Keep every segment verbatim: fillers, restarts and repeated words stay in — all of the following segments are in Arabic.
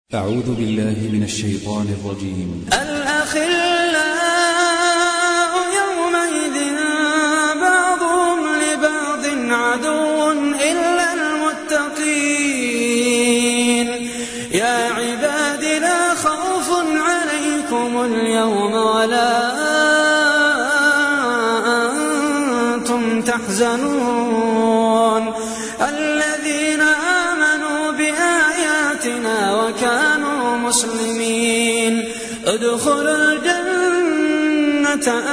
أعوذ بالله من الشيطان الرجيم. الأخلاء يومئذ بعضهم لبعض عدو إلا المتقين. يا عباد لا خوف عليكم اليوم ولا أنتم تحزنون الذين آمنوا بآياتنا وكانوا مسلمين ادخلوا الجنة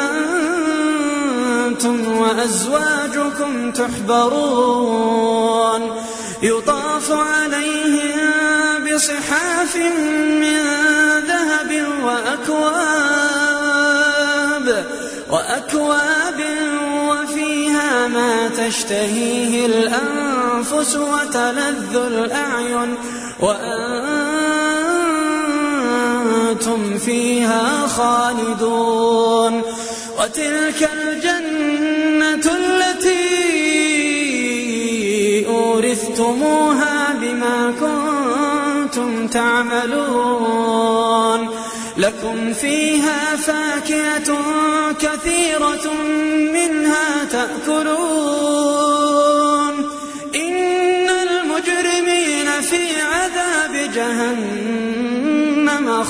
أنتم وأزواجكم تحبرون يطاف عليهم بصحاف من ذهب وأكواب وأكواب وفيها ما تشتهيه الأنفس وتلذ الأعين وأنتم فيها خالدون. وتلك الجنة التي أورثتموها بما كنتم تعملون لكم فيها فاكهة كثيرة منها تأكلون إن المجرمين في عذاب جهنم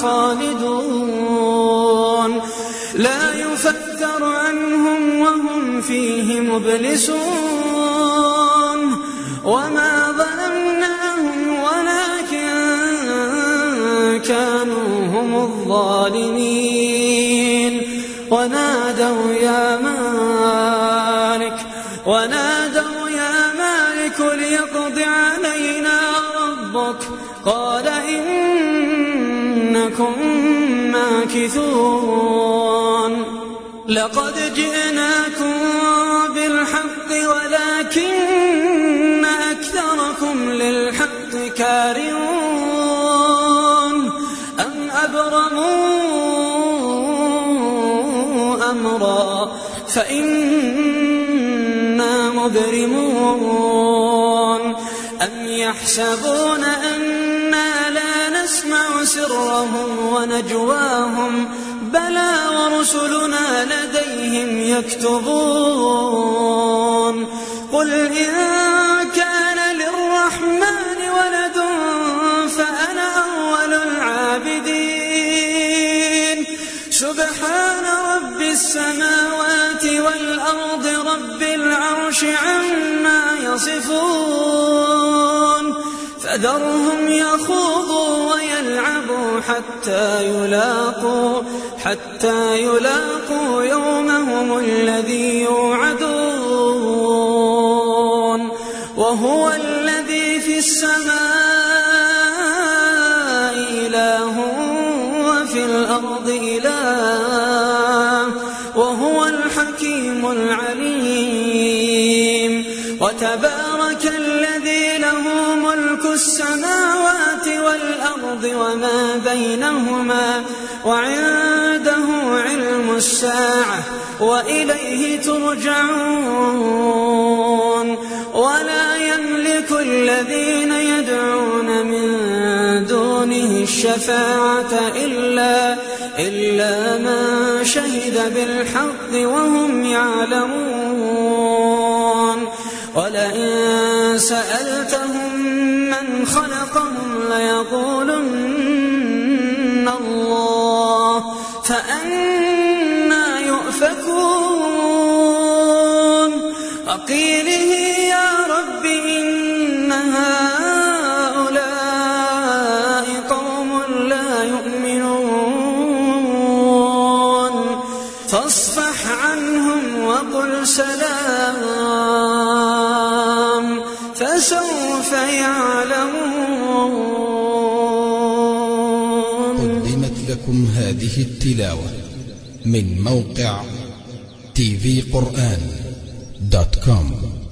خالدون لا يفتر عنهم وهم فيه مبلسون. وما ظلمناهم ولكن كانوا هم الظالمين. ونادوا يا مالك ونادوا يا مالك ليقض علينا ربك قال إنكم ماكثون. لقد جئناكم بالحق ولكن أكثركم للحق كارهون أم أبرموا أمرا فإنا مبرمون. أم يحسبون أنا لا نسمع سرهم ونجواهم بلى ورسلنا لديهم يكتبون. قل إن كان للرحمن ولد فأنا أول العابدين. سبحان رب السماوات والأرض رب العرش عما يصفون. فذرهم يخوضوا ويلعبوا حتى يلاقوا حتى يلاقوا يومهم الذي يوعدون. وهو الذي في السماء إله وفي الأرض إله وهو الحكيم العليم. وتبارك الذي له ملك السماوات والأرض وما بينهما وعنده علم الساعة وإليه ترجعون. ولا يملك الذين يدعون من دونه الشفاعة إلا, إلا من شهد بالحق وهم يعلمون. ولئن سألتهم من خلقهم ليقولن الله فأنى يؤفكون. وقيله يا رب إن هؤلاء قوم لا يؤمنون فاصفح عنهم وقل سلام فسوف يعلمون. قدمت لكم هذه التلاوة من موقع تي في قرآن دوت كوم.